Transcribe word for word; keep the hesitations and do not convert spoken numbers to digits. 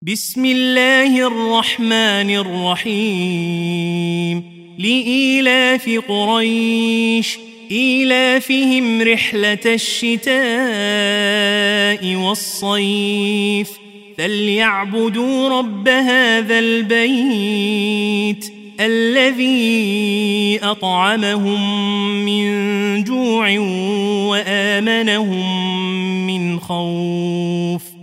بسم الله الرحمن الرحيم لإيلاف قريش إيلافهم رحلة الشتاء والصيف فليعبدوا رب هذا البيت الذي أطعمهم من جوع وآمنهم من خوف